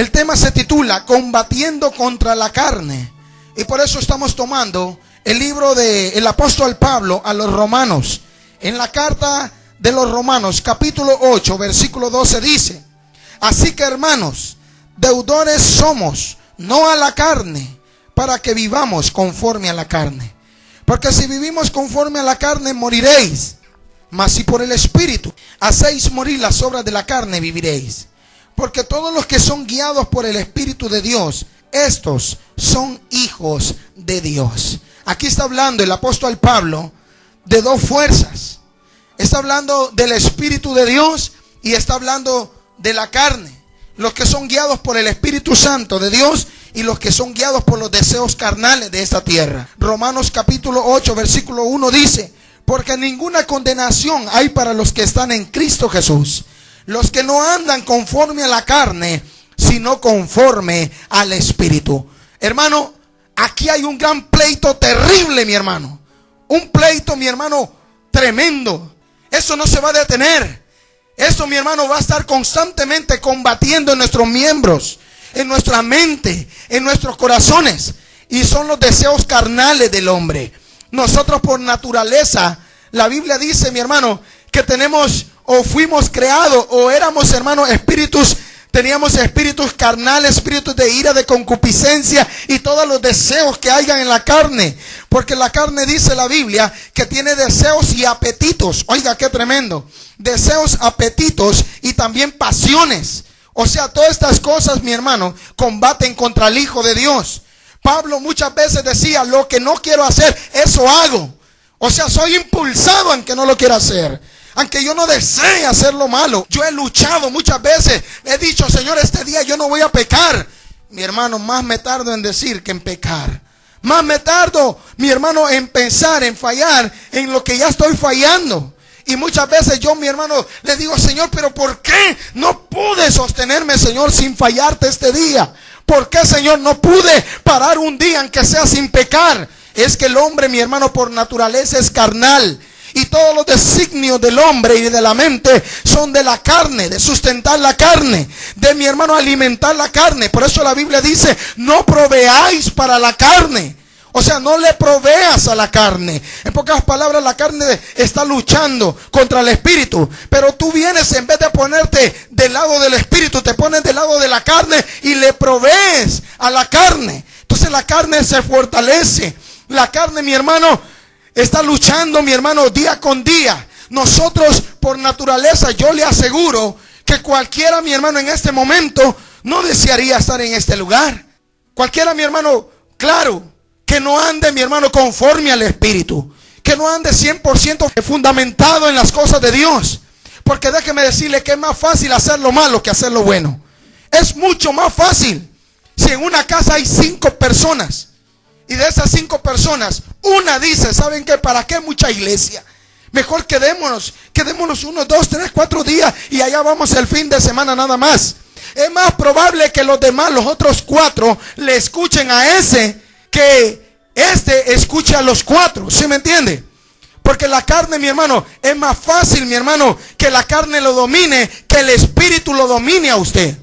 El tema se titula Combatiendo contra la carne. Y por eso estamos tomando el libro del apóstol Pablo a los romanos. En la carta de los Romanos, capítulo 8, versículo 12 dice: así que, hermanos, deudores somos, no a la carne, para que vivamos conforme a la carne. Porque si vivimos conforme a la carne, moriréis. Mas si por el Espíritu hacéis morir las obras de la carne, viviréis. Porque todos los que son guiados por el Espíritu de Dios, estos son hijos de Dios. Aquí está hablando el apóstol Pablo de dos fuerzas. Está hablando del Espíritu de Dios y está hablando de la carne. Los que son guiados por el Espíritu Santo de Dios y los que son guiados por los deseos carnales de esta tierra. Romanos capítulo 8, versículo 1 dice: porque ninguna condenación hay para los que están en Cristo Jesús, los que no andan conforme a la carne, sino conforme al Espíritu. Hermano, aquí hay un gran pleito terrible, mi hermano. Un pleito, mi hermano, tremendo. Eso no se va a detener. Eso, mi hermano, va a estar constantemente combatiendo en nuestros miembros, en nuestra mente, en nuestros corazones. Y son los deseos carnales del hombre. Nosotros por naturaleza, la Biblia dice, mi hermano, que tenemos o fuimos creados o éramos, hermano, espíritus. Teníamos espíritus carnales, espíritus de ira, de concupiscencia y todos los deseos que hayan en la carne. Porque la carne, dice la Biblia, que tiene deseos y apetitos. Oiga, qué tremendo. Deseos, apetitos y también pasiones. O sea, todas estas cosas, mi hermano, combaten contra el Hijo de Dios. Pablo muchas veces decía: lo que no quiero hacer, eso hago. O sea, soy impulsado aunque no lo quiera hacer. Aunque yo no desee hacer lo malo. Yo he luchado muchas veces. He dicho: Señor, este día yo no voy a pecar. Mi hermano, más me tardo en decir que en pecar. Más me tardo, mi hermano, en pensar, en fallar en lo que ya estoy fallando. Y muchas veces yo, mi hermano, le digo: Señor, pero ¿por qué no pude sostenerme, Señor, sin fallarte este día? ¿Por qué, Señor, no pude parar un día aunque sea sin pecar? Es que el hombre, mi hermano, por naturaleza es carnal. Y todos los designios del hombre y de la mente son de la carne, de sustentar la carne, de, mi hermano, alimentar la carne. Por eso la Biblia dice: no proveáis para la carne. O sea, no le proveas a la carne. En pocas palabras, la carne está luchando contra el espíritu. Pero tú vienes, en vez de ponerte del lado del espíritu, te pones del lado de la carne y le provees a la carne. Entonces la carne se fortalece. La carne, mi hermano, está luchando, mi hermano, día con día. Nosotros, por naturaleza, yo le aseguro que cualquiera, mi hermano, en este momento no desearía estar en este lugar. Cualquiera, mi hermano, claro, que no ande, mi hermano, conforme al Espíritu. Que no ande 100% fundamentado en las cosas de Dios. Porque déjeme decirle que es más fácil hacer lo malo que hacer lo bueno. Es mucho más fácil. Si en una casa hay 5 personas y de esas 5 personas, una dice: ¿saben qué? ¿Para qué mucha iglesia? Mejor quedémonos unos 2, 3, 4 días y allá vamos el fin de semana nada más. Es más probable que los demás, los otros 4, le escuchen a ese que este escuche a los 4. ¿Sí me entiende? Porque la carne, mi hermano, es más fácil, mi hermano, que la carne lo domine, que el espíritu lo domine a usted.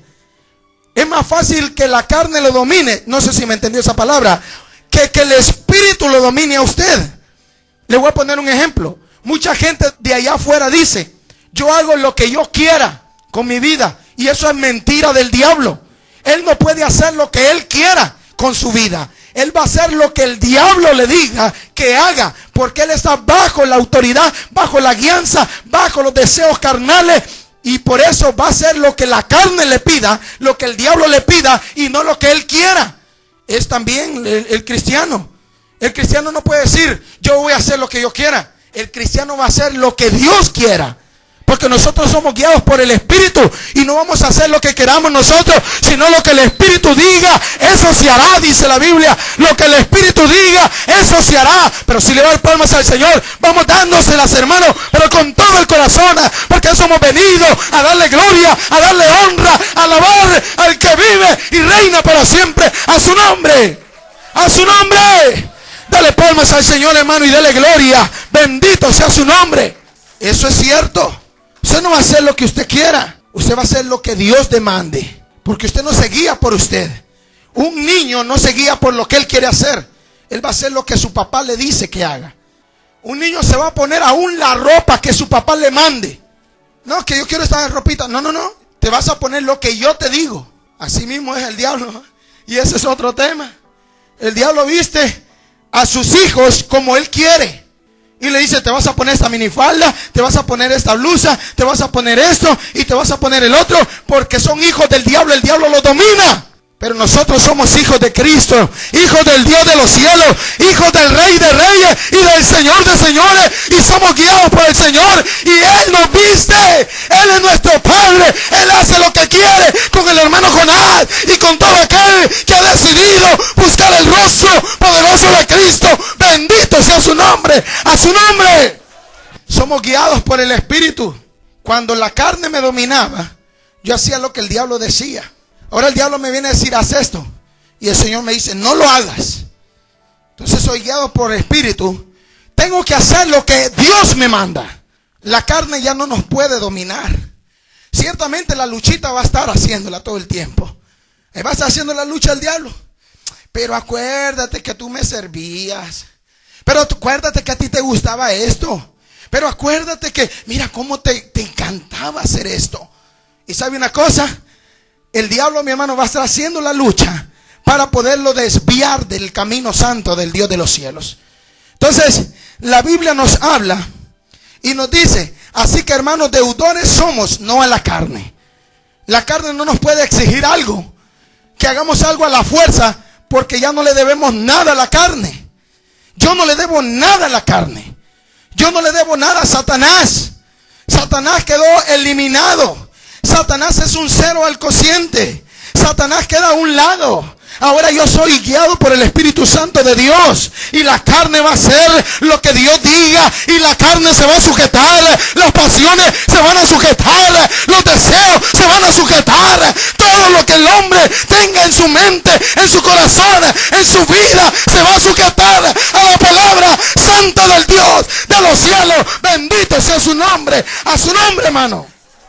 Es más fácil que la carne lo domine, no sé si me entendió esa palabra, que el espíritu lo domine a usted. Le voy a poner un ejemplo. Mucha gente de allá afuera dice: yo hago lo que yo quiera con mi vida. Y eso es mentira del diablo. Él no puede hacer lo que él quiera con su vida. Él va a hacer lo que el diablo le diga que haga. Porque él está bajo la autoridad, bajo la guianza, bajo los deseos carnales. Y por eso va a hacer lo que la carne le pida, lo que el diablo le pida y no lo que él quiera. Es también el cristiano. El cristiano no puede decir: yo voy a hacer lo que yo quiera. El cristiano va a hacer lo que Dios quiera. Porque nosotros somos guiados por el Espíritu. Y no vamos a hacer lo que queramos nosotros, sino lo que el Espíritu diga, eso se hará, dice la Biblia. Lo que el Espíritu diga, eso se hará. Pero si le doy palmas al Señor, vamos dándoselas, hermanos, pero con todo el corazón. Porque eso hemos venido a darle gloria, a darle honra, a alabar al que vive y reina para siempre. A su nombre. A su nombre. Dale palmas al Señor, hermano, y dale gloria. Bendito sea su nombre. Eso es cierto. Usted no va a hacer lo que usted quiera. Usted va a hacer lo que Dios demande. Porque usted no se guía por usted. Un niño no se guía por lo que él quiere hacer. Él va a hacer lo que su papá le dice que haga. Un niño se va a poner aún la ropa que su papá le mande. No, que yo quiero estar en ropita. No, no, no. Te vas a poner lo que yo te digo. Así mismo es el diablo. Y ese es otro tema. El diablo viste a sus hijos como él quiere. Y le dice, te vas a poner esta minifalda, te vas a poner esta blusa, te vas a poner esto y te vas a poner el otro. Porque son hijos del diablo, el diablo los domina. Pero nosotros somos hijos de Cristo, hijos del Dios de los cielos, hijos del Rey de Reyes y del Señor de Señores. Y somos guiados por el Señor. Y Él nos viste. Él es nuestro Padre. Él hace lo que quiere con el hermano Jonás y con todo aquel que ha decidido buscar el rostro poderoso de Cristo. Bendito sea su nombre. A su nombre. Somos guiados por el Espíritu. Cuando la carne me dominaba, yo hacía lo que el diablo decía. Ahora el diablo me viene a decir, haz esto. Y el Señor me dice, no lo hagas. Entonces soy guiado por el Espíritu. Tengo que hacer lo que Dios me manda. La carne ya no nos puede dominar. Ciertamente la luchita va a estar haciéndola todo el tiempo. Va a estar haciendo la lucha el diablo. Pero acuérdate que tú me servías. Pero acuérdate que a ti te gustaba esto. Pero acuérdate que, mira cómo te encantaba hacer esto. Y ¿sabe una cosa? El diablo, mi hermano, va a estar haciendo la lucha para poderlo desviar del camino santo del Dios de los cielos. Entonces, la Biblia nos habla y nos dice, así que hermanos, deudores somos, no a la carne. La carne no nos puede exigir algo, que hagamos algo a la fuerza, porque ya no le debemos nada a la carne. Yo no le debo nada a la carne. Yo no le debo nada a Satanás. Satanás quedó eliminado. Satanás es un cero al cociente. Satanás queda a un lado. Ahora yo soy guiado por el Espíritu Santo de Dios. Y la carne va a hacer lo que Dios diga. Y la carne se va a sujetar. Las pasiones se van a sujetar. Los deseos se van a sujetar. Todo lo que el hombre tenga en su mente, en su corazón, en su vida, se va a sujetar a la palabra santa del Dios de los cielos. Bendito sea su nombre. A su nombre, hermano.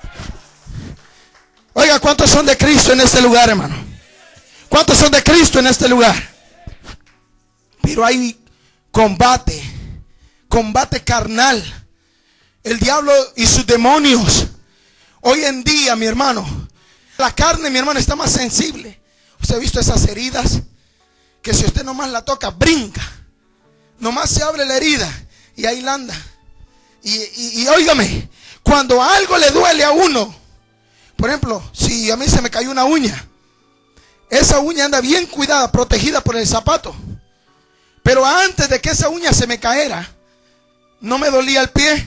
Oiga, ¿cuántos son de Cristo en este lugar, hermano? ¿Cuántos son de Cristo en este lugar? Pero hay combate carnal. El diablo y sus demonios. Hoy en día, mi hermano, la carne, mi hermano, está más sensible. ¿Usted ha visto esas heridas? Que si usted nomás la toca, brinca. Nomás se abre la herida y ahí la anda. Y óigame, cuando algo le duele a uno, por ejemplo, si a mí se me cayó una uña, esa uña anda bien cuidada, protegida por el zapato. Pero antes de que esa uña se me caera, no me dolía el pie,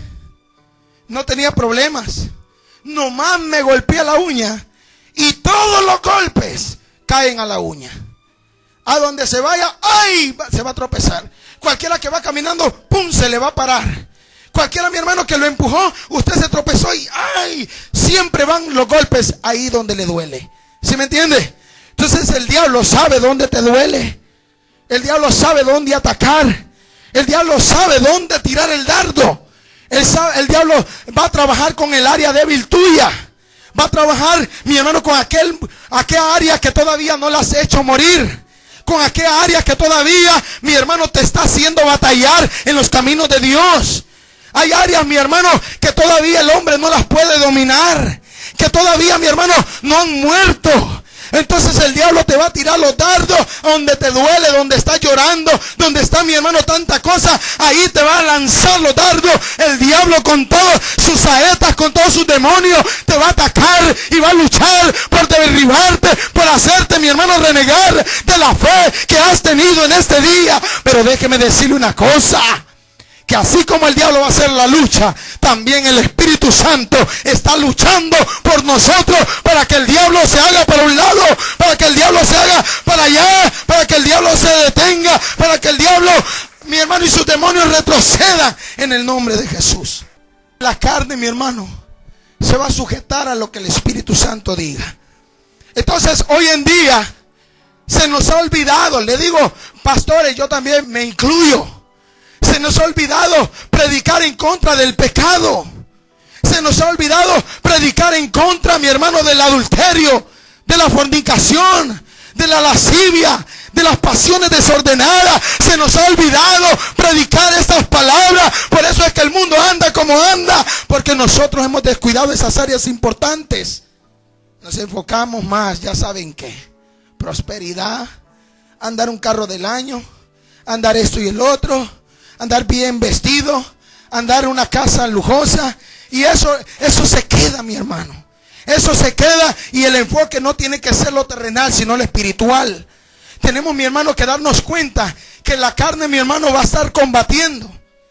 no tenía problemas. Nomás me golpea la uña y todos los golpes caen a la uña. A donde se vaya, ¡ay!, se va a tropezar. Cualquiera que va caminando, ¡pum!, se le va a parar. Cualquiera, mi hermano, que lo empujó, usted se tropezó y ¡ay! Siempre van los golpes ahí donde le duele. ¿Sí me entiende? Entonces el diablo sabe dónde te duele. El diablo sabe dónde atacar. El diablo sabe dónde tirar el dardo. El diablo va a trabajar con el área débil tuya. Va a trabajar, mi hermano, con aquella área que todavía no la has hecho morir. Con aquella área que todavía, mi hermano, te está haciendo batallar en los caminos de Dios. Hay áreas, mi hermano, que todavía el hombre no las puede dominar. Que todavía, mi hermano, no han muerto. Entonces el diablo te va a tirar los dardos donde te duele, donde estás llorando, donde está, mi hermano, tanta cosa. Ahí te va a lanzar los dardos. El diablo con todas sus saetas, con todos sus demonios, te va a atacar y va a luchar por derribarte, por hacerte, mi hermano, renegar de la fe que has tenido en este día. Pero déjeme decirle una cosa. Que así como el diablo va a hacer la lucha, también el Espíritu Santo está luchando por nosotros para que el diablo se haga para un lado, para que el diablo se haga para allá, para que el diablo se detenga, para que el diablo, mi hermano, y sus demonios retrocedan en el nombre de Jesús. La carne, mi hermano, se va a sujetar a lo que el Espíritu Santo diga. Entonces, hoy en día se nos ha olvidado, le digo, pastores, yo también me incluyo. Se nos ha olvidado predicar en contra del pecado. Se nos ha olvidado predicar en contra, mi hermano, del adulterio, de la fornicación, de la lascivia, de las pasiones desordenadas. Se nos ha olvidado predicar estas palabras. Por eso es que el mundo anda como anda, porque nosotros hemos descuidado esas áreas importantes. Nos enfocamos más, ya saben qué, prosperidad, andar un carro del año, andar esto y el otro, andar bien vestido, andar en una casa lujosa. Y eso se queda, mi hermano. Eso se queda, y el enfoque no tiene que ser lo terrenal, sino lo espiritual. Tenemos, mi hermano, que darnos cuenta que la carne, mi hermano, va a estar combatiendo.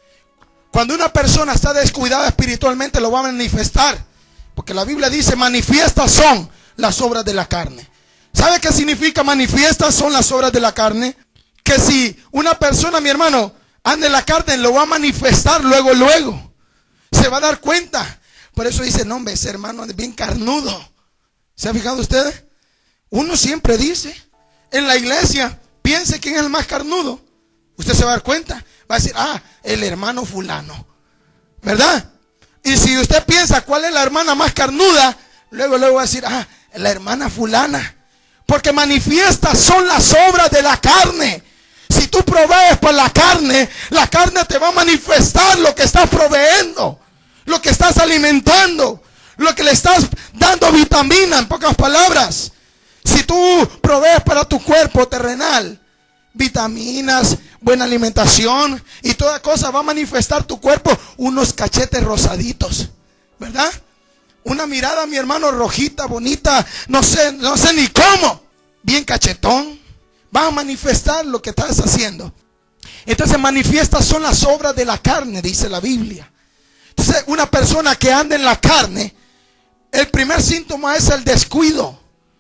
Cuando una persona está descuidada espiritualmente, lo va a manifestar. Porque la Biblia dice, manifiestas son las obras de la carne. ¿Sabe qué significa manifiestas son las obras de la carne? Que si una persona, mi hermano, anda en la carne, lo va a manifestar luego. Se va a dar cuenta. Por eso dice, no, hombre, ese hermano es bien carnudo. ¿Se ha fijado ustedes? Uno siempre dice, en la iglesia, piense quién es el más carnudo. Usted se va a dar cuenta. Va a decir, el hermano fulano, ¿verdad? Y si usted piensa cuál es la hermana más carnuda, luego va a decir, la hermana fulana. Porque manifiestas son las obras de la carne. Si tú provees por la carne te va a manifestar lo que estás proveyendo, lo que estás alimentando, lo que le estás dando vitamina, en pocas palabras. Si tú provees para tu cuerpo terrenal vitaminas, buena alimentación y toda cosa, va a manifestar tu cuerpo unos cachetes rosaditos, ¿verdad? Una mirada, mi hermano, rojita, bonita, no sé ni cómo, bien cachetón. Va a manifestar lo que estás haciendo. Entonces, manifiestas son las obras de la carne, dice la Biblia. Entonces, una persona que anda en la carne, el primer síntoma es el descuido.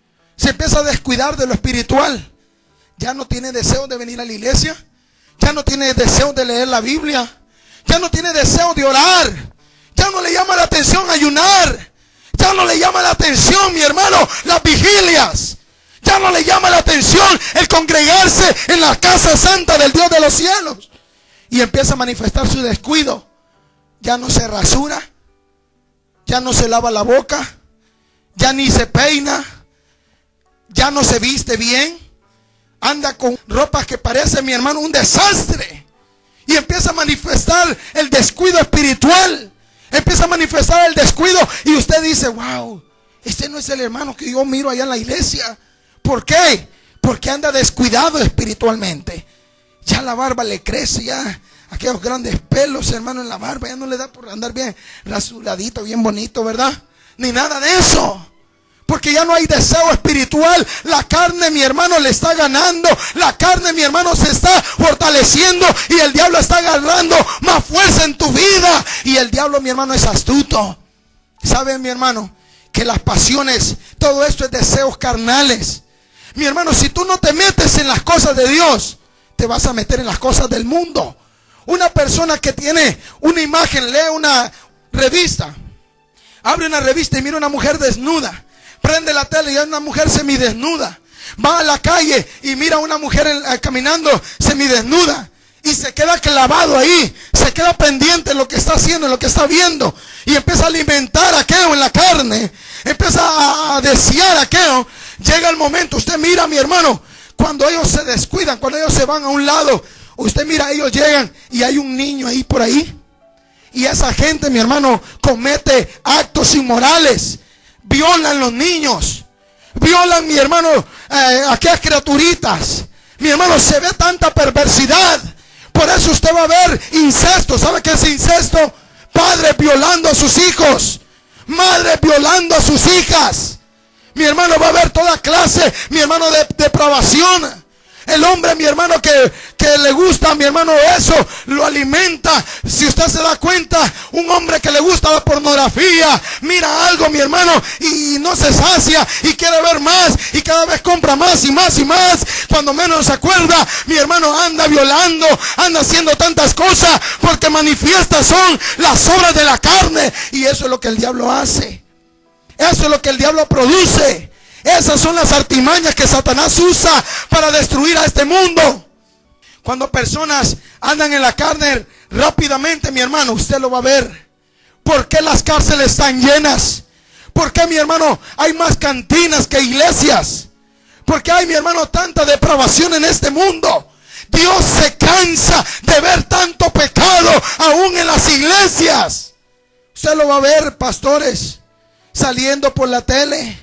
Se empieza a descuidar de lo espiritual. Ya no tiene deseo de venir a la iglesia. Ya no tiene deseo de leer la Biblia. Ya no tiene deseo de orar. Ya no le llama la atención ayunar. Ya no le llama la atención, mi hermano, las vigilias. Ya no le llama la atención el congregarse en la casa santa del Dios de los cielos. Y empieza a manifestar su descuido. Ya no se rasura. Ya no se lava la boca. Ya ni se peina. Ya no se viste bien. Anda con ropas que parecen, mi hermano, un desastre. Y empieza a manifestar el descuido espiritual. Empieza a manifestar el descuido. Y usted dice, wow, este no es el hermano que yo miro allá en la iglesia. ¿Por qué? Porque anda descuidado espiritualmente. Ya la barba le crece, ya aquellos grandes pelos, hermano, en la barba, ya no le da por andar bien rasuradito, bien bonito, ¿verdad? Ni nada de eso. Porque ya no hay deseo espiritual. La carne, mi hermano, le está ganando. La carne, mi hermano, se está fortaleciendo. Y el diablo está agarrando más fuerza en tu vida. Y el diablo, mi hermano, es astuto. ¿Sabe, mi hermano? Que las pasiones, todo esto es deseos carnales. Mi hermano, si tú no te metes en las cosas de Dios, te vas a meter en las cosas del mundo. Una persona que tiene una imagen, lee una revista, abre una revista y mira una mujer desnuda, prende la tele y hay una mujer semidesnuda, va a la calle y mira a una mujer caminando semidesnuda y se queda clavado ahí, se queda pendiente en lo que está haciendo, en lo que está viendo, y empieza a alimentar aquello en la carne, empieza a desear aquello. Llega el momento, usted mira, mi hermano, cuando ellos se descuidan, cuando ellos se van a un lado, usted mira, ellos llegan y hay un niño ahí por ahí. Y esa gente, mi hermano, comete actos inmorales. Violan los niños. Violan, mi hermano, aquellas criaturitas. Mi hermano, se ve tanta perversidad. Por eso usted va a ver incesto. ¿Sabe qué es incesto? Padres violando a sus hijos. Madres violando a sus hijas. Mi hermano, va a haber toda clase, mi hermano, de depravación. El hombre, mi hermano, que le gusta, mi hermano, eso, lo alimenta. Si usted se da cuenta, un hombre que le gusta la pornografía, mira algo, mi hermano, y no se sacia, y quiere ver más, y cada vez compra más y más y más. Cuando menos se acuerda, mi hermano, anda violando, anda haciendo tantas cosas, porque manifiestas son las obras de la carne. Y eso es lo que el diablo hace. Eso es lo que el diablo produce. Esas son las artimañas que Satanás usa para destruir a este mundo. Cuando personas andan en la carne rápidamente, mi hermano, usted lo va a ver. ¿Por qué las cárceles están llenas? ¿Por qué, mi hermano, hay más cantinas que iglesias? ¿Por qué hay, mi hermano, tanta depravación en este mundo? Dios se cansa de ver tanto pecado aún en las iglesias. Usted lo va a ver, pastores saliendo por la tele,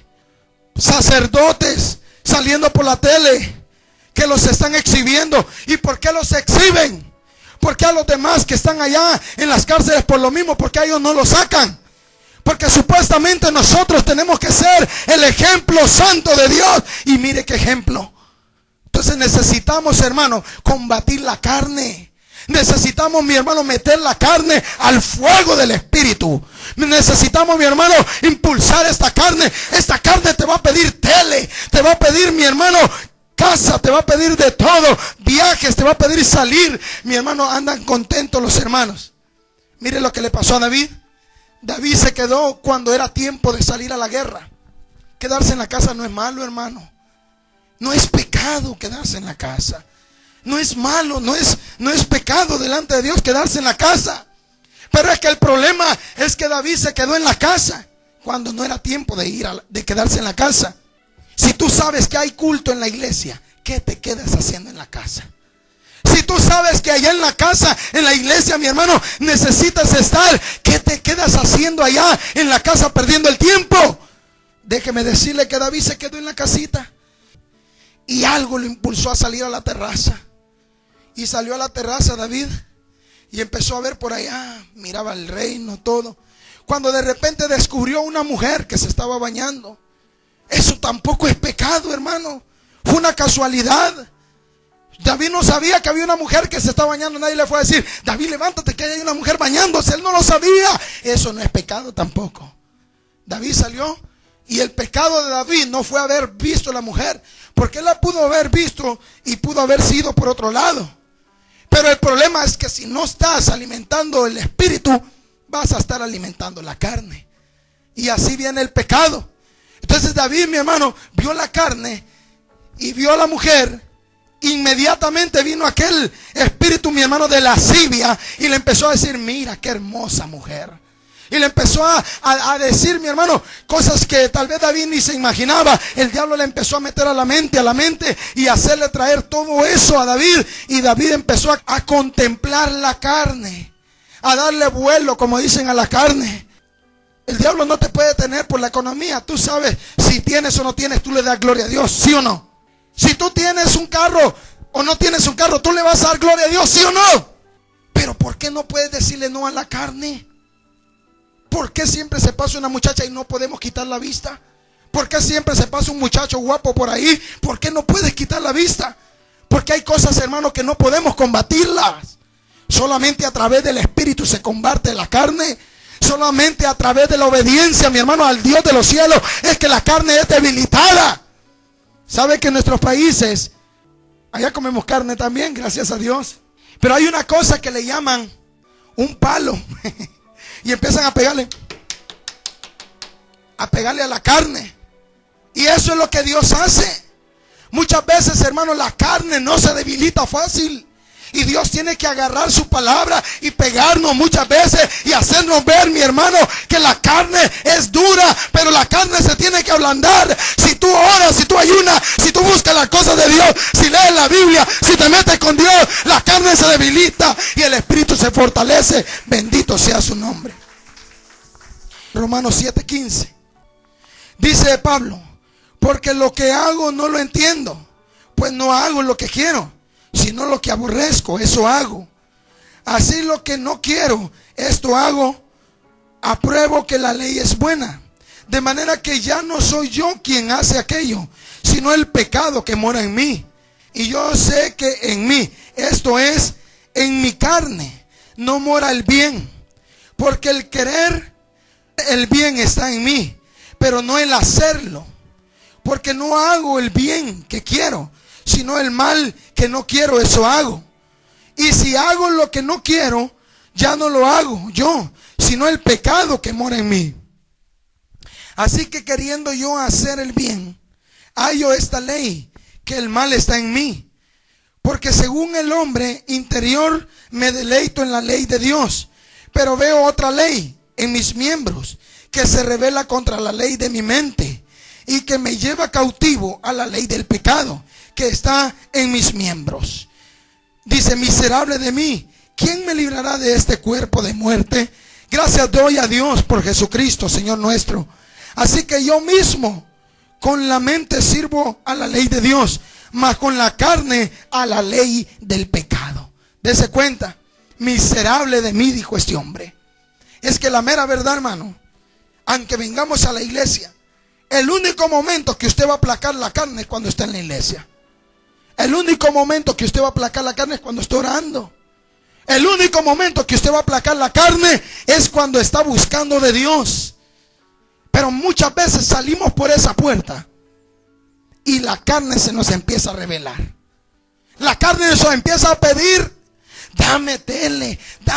sacerdotes saliendo por la tele, que los están exhibiendo. ¿Y por qué los exhiben? ¿Por qué a los demás que están allá en las cárceles por lo mismo? ¿Por qué a ellos no los sacan? Porque supuestamente nosotros tenemos que ser el ejemplo santo de Dios. Y mire qué ejemplo. Entonces necesitamos, hermano, combatir la carne. Necesitamos, mi hermano, meter la carne al fuego del Espíritu. Necesitamos, mi hermano, impulsar esta carne. Esta carne te va a pedir tele, te va a pedir, mi hermano, casa, te va a pedir de todo, viajes, te va a pedir salir. Mi hermano, andan contentos los hermanos. Mire lo que le pasó a David. David se quedó cuando era tiempo de salir a la guerra. Quedarse en la casa no es malo, hermano. No es pecado quedarse en la casa. No es malo, no es pecado delante de Dios quedarse en la casa. Pero es que el problema es que David se quedó en la casa cuando no era tiempo de quedarse en la casa. Si tú sabes que hay culto en la iglesia, ¿qué te quedas haciendo en la casa? Si tú sabes que allá en la casa, en la iglesia, mi hermano, necesitas estar, ¿qué te quedas haciendo allá en la casa perdiendo el tiempo? Déjeme decirle que David se quedó en la casita y algo lo impulsó a salir a la terraza. Y salió a la terraza David y empezó a ver por allá, miraba el reino, todo. Cuando de repente descubrió una mujer que se estaba bañando. Eso tampoco es pecado, hermano. Fue una casualidad. David no sabía que había una mujer que se estaba bañando. Nadie le fue a decir: David, levántate, que hay una mujer bañándose. Él no lo sabía. Eso no es pecado tampoco. David salió y el pecado de David no fue haber visto a la mujer, porque él la pudo haber visto y pudo haber sido por otro lado. Pero el problema es que si no estás alimentando el espíritu, vas a estar alimentando la carne. Y así viene el pecado. Entonces David, mi hermano, vio la carne y vio a la mujer. Inmediatamente vino aquel espíritu, mi hermano, de lascivia, y le empezó a decir: mira qué hermosa mujer. Y le empezó a decir, mi hermano, cosas que tal vez David ni se imaginaba. El diablo le empezó a meter a la mente y hacerle traer todo eso a David. Y David empezó a contemplar la carne, a darle vuelo, como dicen, a la carne. El diablo no te puede tener por la economía. Tú sabes, si tienes o no tienes, tú le das gloria a Dios, ¿sí o no? Si tú tienes un carro o no tienes un carro, tú le vas a dar gloria a Dios, ¿sí o no? Pero ¿por qué no puedes decirle no a la carne? ¿Por qué siempre se pasa una muchacha y no podemos quitar la vista? ¿Por qué siempre se pasa un muchacho guapo por ahí? ¿Por qué no puedes quitar la vista? Porque hay cosas, hermano, que no podemos combatirlas. Solamente a través del Espíritu se combate la carne. Solamente a través de la obediencia, mi hermano, al Dios de los cielos, es que la carne es debilitada. ¿Sabe que en nuestros países, allá comemos carne también, gracias a Dios? Pero hay una cosa que le llaman un palo. Y empiezan a pegarle a la carne. Y eso es lo que Dios hace. Muchas veces, hermano, la carne no se debilita fácil. Y Dios tiene que agarrar su palabra y pegarnos muchas veces y hacernos ver, mi hermano, que la carne es dura, pero la carne se tiene que ablandar. Si tú oras, si tú ayunas, si tú buscas las cosas de Dios, si lees la Biblia, si te metes con Dios, la carne se debilita y el espíritu se fortalece. Bendito sea su nombre. Romanos 7:15 dice Pablo: porque lo que hago no lo entiendo, pues no hago lo que quiero, sino lo que aborrezco, eso hago. Así lo que no quiero, esto hago. Apruebo que la ley es buena, de manera que ya no soy yo quien hace aquello, sino el pecado que mora en mí. Y yo sé que en mí, esto es, en mi carne, no mora el bien. Porque el querer el bien está en mí, pero no el hacerlo. Porque no hago el bien que quiero, sino el mal que no quiero, eso hago. Y si hago lo que no quiero, ya no lo hago yo, sino el pecado que mora en mí. Así que queriendo yo hacer el bien, hallo esta ley, que el mal está en mí. Porque según el hombre interior me deleito en la ley de Dios, pero veo otra ley en mis miembros, que se revela contra la ley de mi mente y que me lleva cautivo a la ley del pecado que está en mis miembros. Dice: miserable de mí, ¿quién me librará de este cuerpo de muerte? Gracias doy a Dios por Jesucristo, Señor nuestro. Así que yo mismo con la mente sirvo a la ley de Dios, mas con la carne a la ley del pecado. Dese cuenta, miserable de mí, dijo este hombre. Es que la mera verdad, hermano, aunque vengamos a la iglesia, el único momento que usted va a aplacar la carne es cuando está en la iglesia. El único momento que usted va a aplacar la carne es cuando está orando. El único momento que usted va a aplacar la carne es cuando está buscando de Dios. Pero muchas veces salimos por esa puerta y la carne se nos empieza a revelar. La carne nos empieza a pedir: dame tele,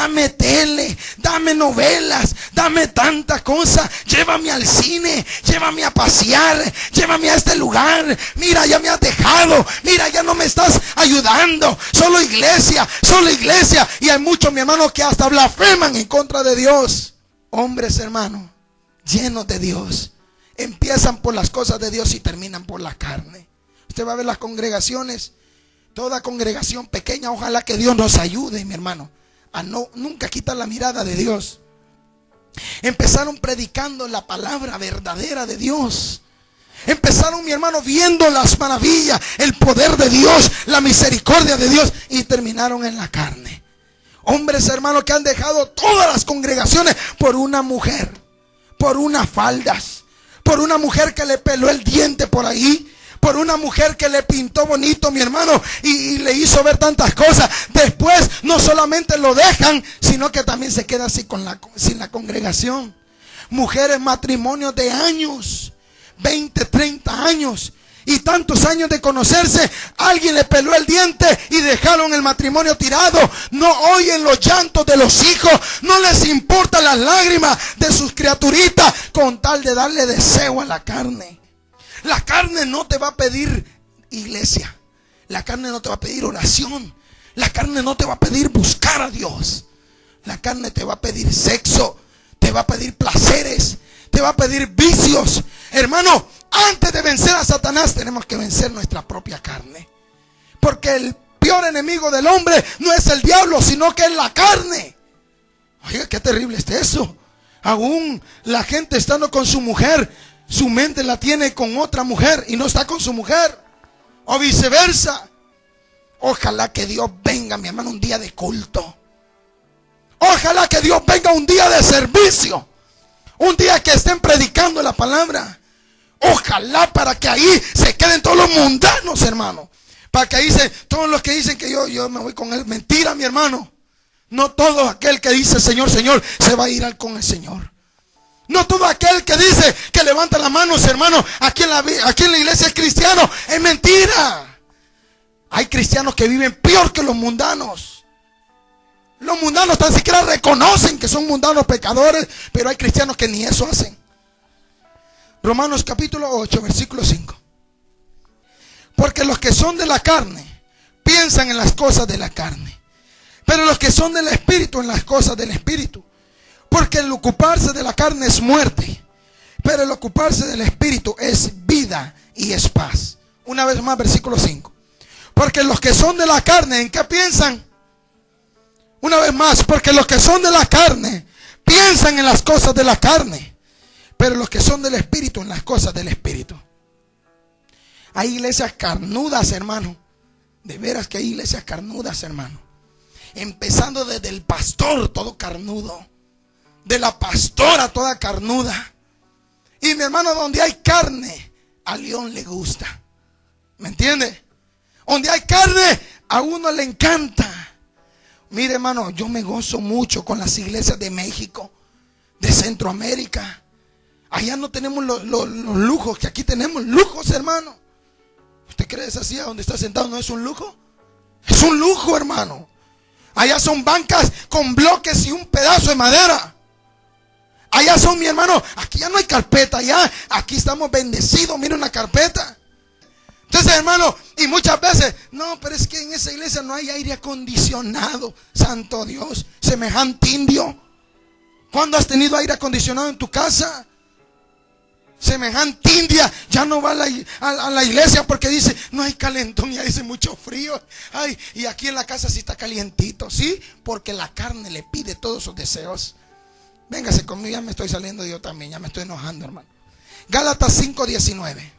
dame novelas, dame tanta cosa, llévame al cine, llévame a pasear, llévame a este lugar. Mira, ya me has dejado, mira, ya no me estás ayudando, solo iglesia. Y hay muchos, mi hermano, que hasta blasfeman en contra de Dios. Hombres, hermano, llenos de Dios, empiezan por las cosas de Dios y terminan por la carne. Usted va a ver las congregaciones, toda congregación pequeña, ojalá que Dios nos ayude, mi hermano, a nunca quitar la mirada de Dios. Empezaron predicando la palabra verdadera de Dios. Empezaron, mi hermano, viendo las maravillas, el poder de Dios, la misericordia de Dios, y terminaron en la carne. Hombres, hermanos, que han dejado todas las congregaciones por una mujer, por unas faldas, por una mujer que le peló el diente por ahí, por una mujer que le pintó bonito, mi hermano, y le hizo ver tantas cosas. Después no solamente lo dejan, sino que también se queda así sin la congregación. Mujeres, matrimonios de años, 20, 30 años, y tantos años de conocerse, alguien le peló el diente y dejaron el matrimonio tirado. No oyen los llantos de los hijos, no les importan las lágrimas de sus criaturitas, con tal de darle deseo a la carne. La carne no te va a pedir iglesia. La carne no te va a pedir oración. La carne no te va a pedir buscar a Dios. La carne te va a pedir sexo, te va a pedir placeres, te va a pedir vicios. Hermano, antes de vencer a Satanás tenemos que vencer nuestra propia carne. Porque el peor enemigo del hombre no es el diablo, sino que es la carne. Oiga, qué terrible es eso. Aún la gente estando con su mujer, su mente la tiene con otra mujer y no está con su mujer, o viceversa. Ojalá que Dios venga, mi hermano, un día de culto. Ojalá que Dios venga un día de servicio, un día que estén predicando la palabra. Ojalá para que ahí se queden todos los mundanos, hermano. Para que ahí todos los que dicen que yo me voy con él. Mentira, mi hermano. No todo aquel que dice Señor, Señor, se va a ir con el Señor. No todo aquel que dice que levanta las manos, hermano, aquí en la iglesia es cristiano. Es mentira. Hay cristianos que viven peor que los mundanos. Los mundanos tan siquiera reconocen que son mundanos pecadores, pero hay cristianos que ni eso hacen. Romanos capítulo 8, versículo 5. Porque los que son de la carne piensan en las cosas de la carne, pero los que son del Espíritu en las cosas del Espíritu. Porque el ocuparse de la carne es muerte, pero el ocuparse del Espíritu es vida y es paz. Una vez más, versículo 5. Porque los que son de la carne, ¿en qué piensan? Una vez más, porque los que son de la carne piensan en las cosas de la carne, pero los que son del Espíritu en las cosas del Espíritu. Hay iglesias carnudas, hermano. De veras que hay iglesias carnudas, hermano. Empezando desde el pastor, todo carnudo. De la pastora, toda carnuda. Y mi hermano, donde hay carne, al león le gusta. ¿Me entiende? Donde hay carne, a uno le encanta. Mire, hermano, yo me gozo mucho con las iglesias de México, de Centroamérica. Allá no tenemos los lujos que aquí tenemos. Lujos, hermano. ¿Usted cree esa silla donde está sentado no es un lujo? Es un lujo, hermano. Allá son bancas con bloques y un pedazo de madera. Allá son, mi hermano, aquí ya no hay carpeta, aquí estamos bendecidos, mira una carpeta. Entonces, hermano, y muchas veces, no, pero es que en esa iglesia no hay aire acondicionado. Santo Dios, semejante indio. ¿Cuándo has tenido aire acondicionado en tu casa? Semejante india ya no va a la iglesia porque dice, no hay calentón, ya dice mucho frío. Ay, y aquí en la casa sí está calientito, ¿sí? Porque la carne le pide todos sus deseos. Véngase conmigo, ya me estoy saliendo yo también, ya me estoy enojando, hermano. Gálatas 5:19.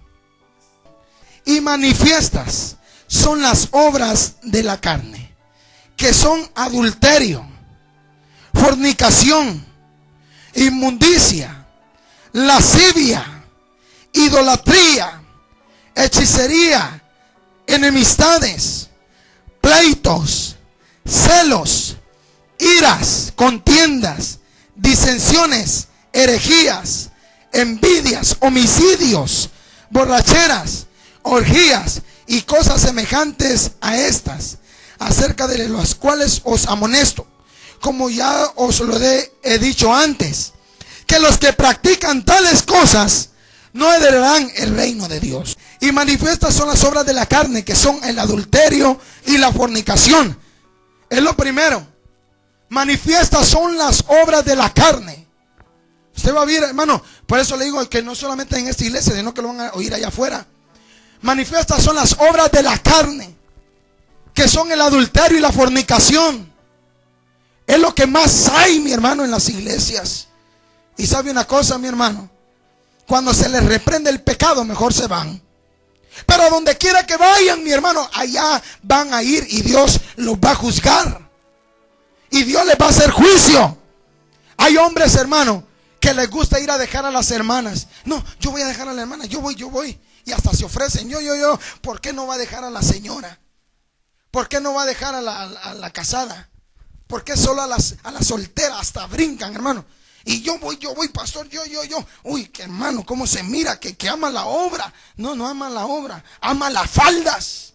Y manifiestas son las obras de la carne, que son adulterio, fornicación, inmundicia, lascivia, idolatría, hechicería, enemistades, pleitos, celos, iras, contiendas, disensiones, herejías, envidias, homicidios, borracheras, orgías y cosas semejantes a estas, acerca de las cuales os amonesto, como ya os lo he dicho antes, que los que practican tales cosas no heredarán el reino de Dios. Y manifiestas son las obras de la carne, que son el adulterio y la fornicación. Es lo primero. Manifiestas son las obras de la carne. Usted va a ver, hermano, por eso le digo que no solamente en esta iglesia, sino que lo van a oír allá afuera. Manifiestas son las obras de la carne, que son el adulterio y la fornicación. Es lo que más hay, mi hermano, en las iglesias. Y sabe una cosa, mi hermano, cuando se les reprende el pecado, mejor se van. Pero donde quiera que vayan, mi hermano, allá van a ir y Dios los va a juzgar. Y Dios les va a hacer juicio. Hay hombres, hermano, que les gusta ir a dejar a las hermanas. No, yo voy a dejar a la hermana, yo voy. Y hasta se ofrecen, yo. ¿Por qué no va a dejar a la señora? ¿Por qué no va a dejar a la casada? ¿Por qué solo a la soltera? Hasta brincan, hermano. Y yo voy, pastor, yo. Uy, que hermano, cómo se mira, que ama la obra. No ama la obra, ama las faldas.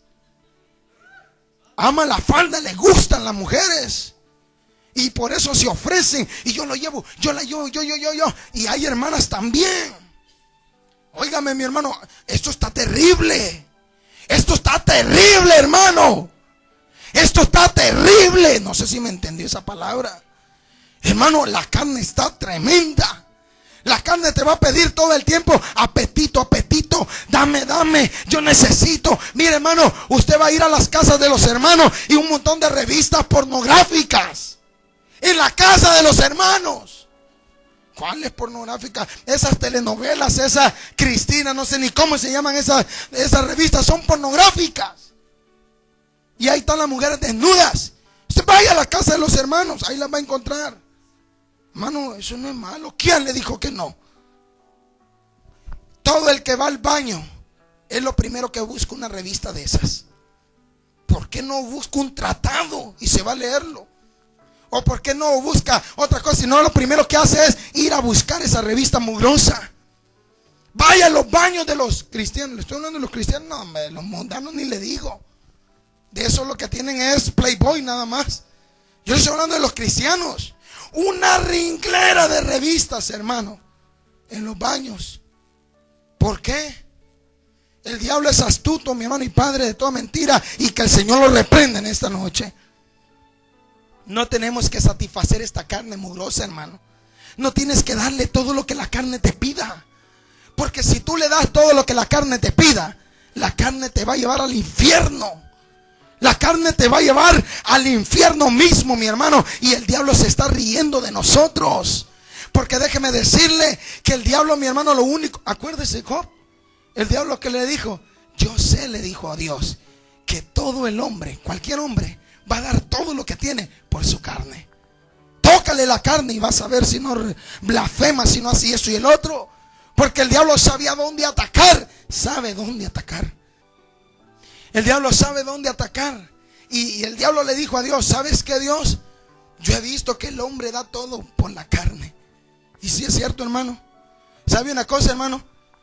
Ama la falda, le gustan las mujeres. Y por eso se ofrecen. Y yo lo llevo, yo. Y hay hermanas también. Óigame, mi hermano, esto está terrible. Esto está terrible, hermano. Esto está terrible. No sé si me entendió esa palabra. Hermano, la carne está tremenda. La carne te va a pedir todo el tiempo: apetito, dame, yo necesito. Mire, hermano, usted va a ir a las casas de los hermanos y un montón de revistas pornográficas en la casa de los hermanos. ¿Cuáles pornográficas? Esas telenovelas, esa Cristina, no sé ni cómo se llaman esas revistas, son pornográficas. Y ahí están las mujeres desnudas. Usted vaya a la casa de los hermanos, ahí las va a encontrar. Hermano, eso no es malo. ¿Quién le dijo que no? Todo el que va al baño es lo primero que busca una revista de esas. ¿Por qué no busca un tratado y se va a leerlo? ¿O por qué no busca otra cosa? Si no, lo primero que hace es ir a buscar esa revista mugrosa. Vaya a los baños de los cristianos. Le estoy hablando de los cristianos. No, hombre, los mundanos ni le digo. De eso lo que tienen es Playboy nada más. Yo estoy hablando de los cristianos. Una ringlera de revistas, hermano, en los baños. ¿Por qué? El diablo es astuto, mi hermano, y padre de toda mentira. Y que el Señor lo reprenda en esta noche. No tenemos que satisfacer esta carne mugrosa, hermano. No tienes que darle todo lo que la carne te pida. Porque si tú le das todo lo que la carne te pida, la carne te va a llevar al infierno. La carne te va a llevar al infierno mismo, mi hermano. Y el diablo se está riendo de nosotros. Porque déjeme decirle que el diablo, mi hermano, lo único... Acuérdese, Job. El diablo que le dijo, yo sé, le dijo a Dios, que todo el hombre, cualquier hombre, va a dar todo lo que tiene por su carne. Tócale la carne y vas a ver si no blasfema, si no así eso y el otro. Porque el diablo sabía dónde atacar. Sabe dónde atacar. El diablo sabe dónde atacar. Y el diablo le dijo a Dios, ¿sabes qué, Dios? Yo he visto que el hombre da todo por la carne. Y sí es cierto, hermano. ¿Sabe una cosa, hermano?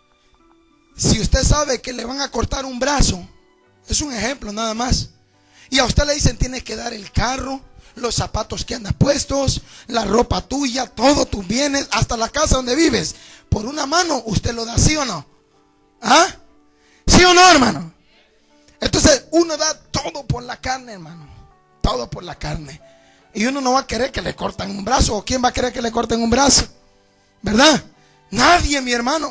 Si usted sabe que le van a cortar un brazo, es un ejemplo nada más, y a usted le dicen, tienes que dar el carro, los zapatos que andas puestos, la ropa tuya, todos tus bienes, hasta la casa donde vives, por una mano, ¿usted lo da, sí o no? ¿Ah? ¿Sí o no, hermano? Entonces uno da todo por la carne, hermano. Todo por la carne. Y uno no va a querer que le corten un brazo. ¿O quién va a querer que le corten un brazo? ¿Verdad? Nadie, mi hermano.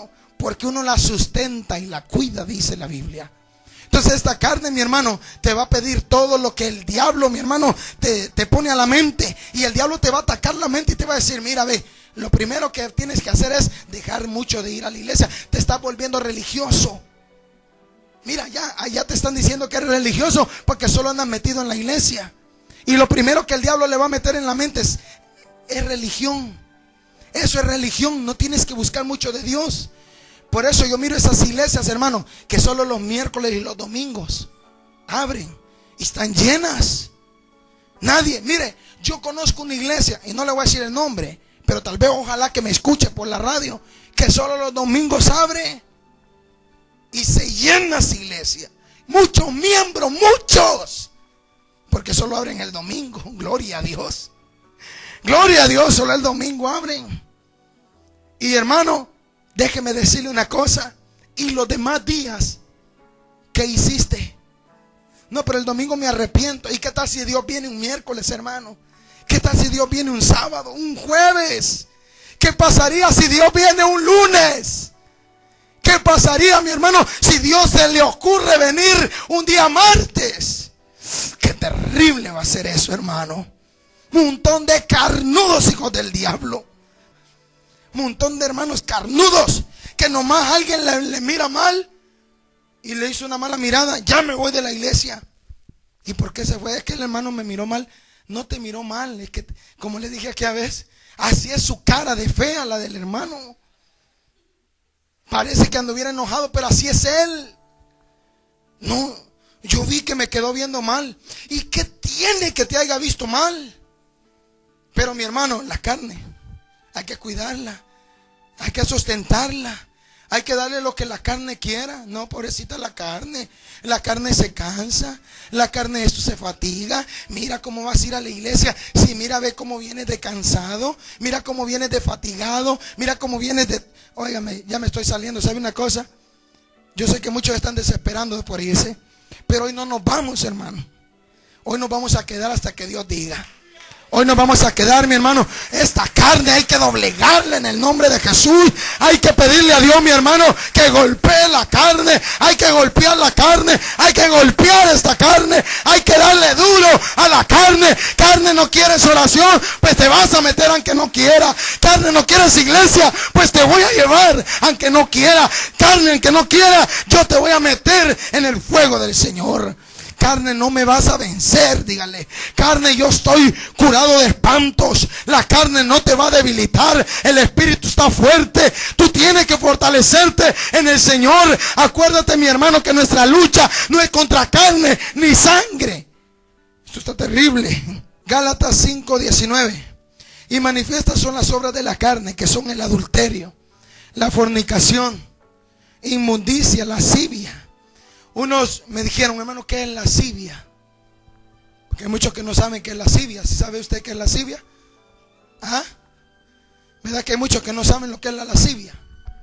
porque uno la sustenta y la cuida, dice la Biblia. Entonces esta carne, mi hermano, te va a pedir todo lo que el diablo, mi hermano, te pone a la mente. Y el diablo te va a atacar la mente y te va a decir, mira, ve, lo primero que tienes que hacer es dejar mucho de ir a la iglesia. Te estás volviendo religioso. Mira, ya te están diciendo que eres religioso porque solo andas metido en la iglesia. Y lo primero que el diablo le va a meter en la mente es religión. Eso es religión, no tienes que buscar mucho de Dios. Por eso yo miro esas iglesias, hermano, que solo los miércoles y los domingos abren y están llenas. Nadie, mire, yo conozco una iglesia, y no le voy a decir el nombre, pero tal vez ojalá que me escuche por la radio, que solo los domingos abre y se llena esa iglesia. Muchos miembros, muchos, porque solo abren el domingo. Gloria a Dios. Gloria a Dios, solo el domingo abren. Y hermano, déjeme decirle una cosa. Y los demás días, ¿qué hiciste? No, pero el domingo me arrepiento. ¿Y qué tal si Dios viene un miércoles, hermano? ¿Qué tal si Dios viene un sábado, un jueves? ¿Qué pasaría si Dios viene un lunes? ¿Qué pasaría, mi hermano, si Dios se le ocurre venir un día martes? Qué terrible va a ser eso, hermano. Un montón de carnudos hijos del diablo. Un montón de hermanos carnudos que nomás alguien le mira mal y le hizo una mala mirada, ya me voy de la iglesia. ¿Y por qué se fue? Es que el hermano me miró mal. No te miró mal, es que, como le dije aquella vez, así es su cara de fea, la del hermano. Parece que anduviera enojado, pero así es él. No, yo vi que me quedó viendo mal. ¿Y qué tiene que te haya visto mal? Pero mi hermano, la carne hay que cuidarla, hay que sustentarla, hay que darle lo que la carne quiera. No, pobrecita la carne se cansa, la carne esto se fatiga. Mira cómo vas a ir a la iglesia, si mira, ve cómo vienes de cansado, mira cómo vienes de fatigado, mira cómo vienes de... Óigame, ya me estoy saliendo. ¿Sabe una cosa? Yo sé que muchos están desesperando por irse, pero hoy no nos vamos, hermano. Hoy nos vamos a quedar hasta que Dios diga. Hoy nos vamos a quedar, mi hermano. Esta carne hay que doblegarla en el nombre de Jesús. Hay que pedirle a Dios, mi hermano, que golpee la carne. Hay que golpear la carne. Hay que golpear esta carne. Hay que darle duro a la carne. Carne, no quieres oración, pues te vas a meter aunque no quiera. Carne, no quieres iglesia, pues te voy a llevar aunque no quiera. Carne, aunque no quiera, yo te voy a meter en el fuego del Señor. Carne, no me vas a vencer, dígale. Carne, yo estoy curado de espantos. La carne no te va a debilitar. El espíritu está fuerte. Tú tienes que fortalecerte en el Señor. Acuérdate, mi hermano, que nuestra lucha no es contra carne ni sangre. Esto está terrible. Gálatas 5:19. Y manifiestas son las obras de la carne, que son el adulterio, la fornicación, inmundicia, lascivia. Unos me dijeron, hermano, ¿qué es lascivia? Porque hay muchos que no saben qué es lascivia. ¿Sí sabe usted qué es lascivia? ¿Ah? ¿Verdad que hay muchos que no saben lo que es la lascivia?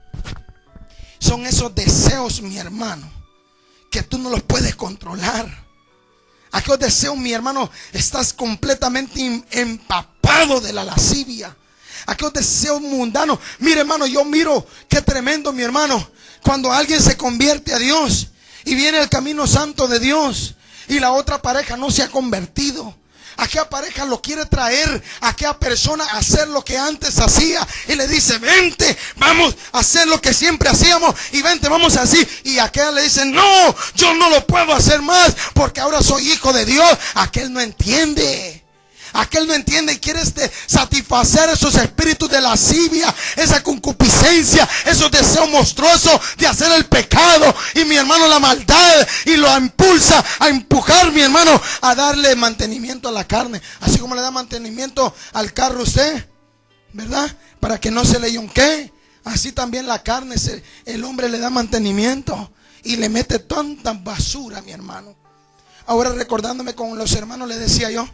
Son esos deseos, mi hermano, que tú no los puedes controlar. Aquellos deseos, mi hermano, estás completamente empapado de la lascivia. Aquellos deseos mundanos. Mire, hermano, yo miro qué tremendo, mi hermano, cuando alguien se convierte a Dios y viene el camino santo de Dios y la otra pareja no se ha convertido. Aquella pareja lo quiere traer a aquella persona a hacer lo que antes hacía y le dice, vente, vamos a hacer lo que siempre hacíamos y vente, vamos así. Y aquella le dice, no, yo no lo puedo hacer más porque ahora soy hijo de Dios. Aquel no entiende. Aquel no entiende y quiere satisfacer esos espíritus de lascivia, esa concupiscencia, esos deseos monstruosos de hacer el pecado y, mi hermano, la maldad, y lo impulsa a empujar, mi hermano, a darle mantenimiento a la carne, así como le da mantenimiento al carro usted, ¿verdad? Para que no se le yonquee. Así también la carne, el hombre le da mantenimiento y le mete tanta basura, mi hermano. Ahora, recordándome con los hermanos, le decía yo,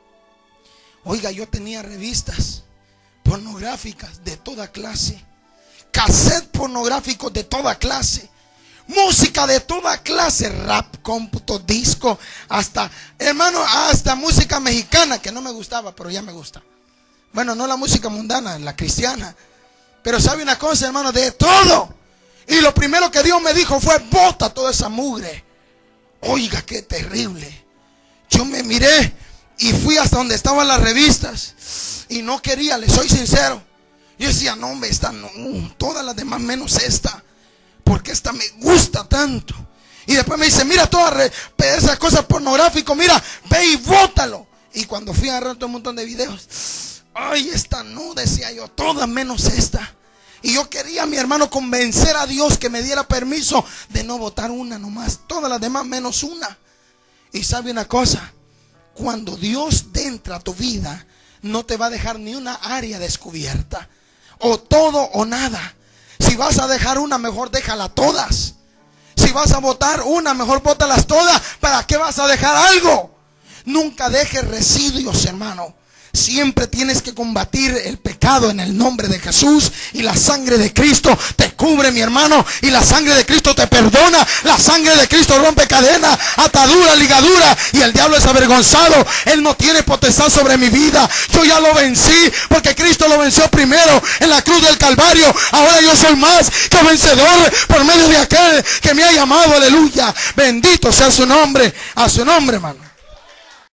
oiga, yo tenía revistas pornográficas de toda clase, cassette pornográficos de toda clase, música de toda clase, rap, cómputo, disco, hasta, hermano, hasta música mexicana, que no me gustaba, pero ya me gusta. Bueno, no la música mundana, la cristiana. Pero sabe una cosa, hermano, de todo. Y lo primero que Dios me dijo fue: bota toda esa mugre. Oiga, qué terrible. Yo me miré y fui hasta donde estaban las revistas. Y no quería, le soy sincero. Yo decía: no, hombre, esta no, todas las demás menos esta, porque esta me gusta tanto. Y después me dice: mira todas esas cosas pornográficas, mira, ve y bótalo. Y cuando fui a agarrar todo un montón de videos, ay, esta no, decía yo, todas menos esta. Y yo quería, mi hermano, convencer a Dios que me diera permiso de no botar una nomás, todas las demás menos una. Y sabe una cosa, cuando Dios entra a tu vida, no te va a dejar ni una área descubierta. O todo o nada. Si vas a dejar una, mejor déjala todas. Si vas a botar una, mejor bótalas todas. ¿Para qué vas a dejar algo? Nunca dejes residuos, hermano. Siempre tienes que combatir el pecado en el nombre de Jesús. Y la sangre de Cristo te cubre, mi hermano. Y la sangre de Cristo te perdona. La sangre de Cristo rompe cadenas, ataduras, ligaduras. Y el diablo es avergonzado. Él no tiene potestad sobre mi vida. Yo ya lo vencí, porque Cristo lo venció primero en la cruz del Calvario. Ahora yo soy más que vencedor por medio de aquel que me ha llamado. Aleluya. Bendito sea su nombre. A su nombre, hermano.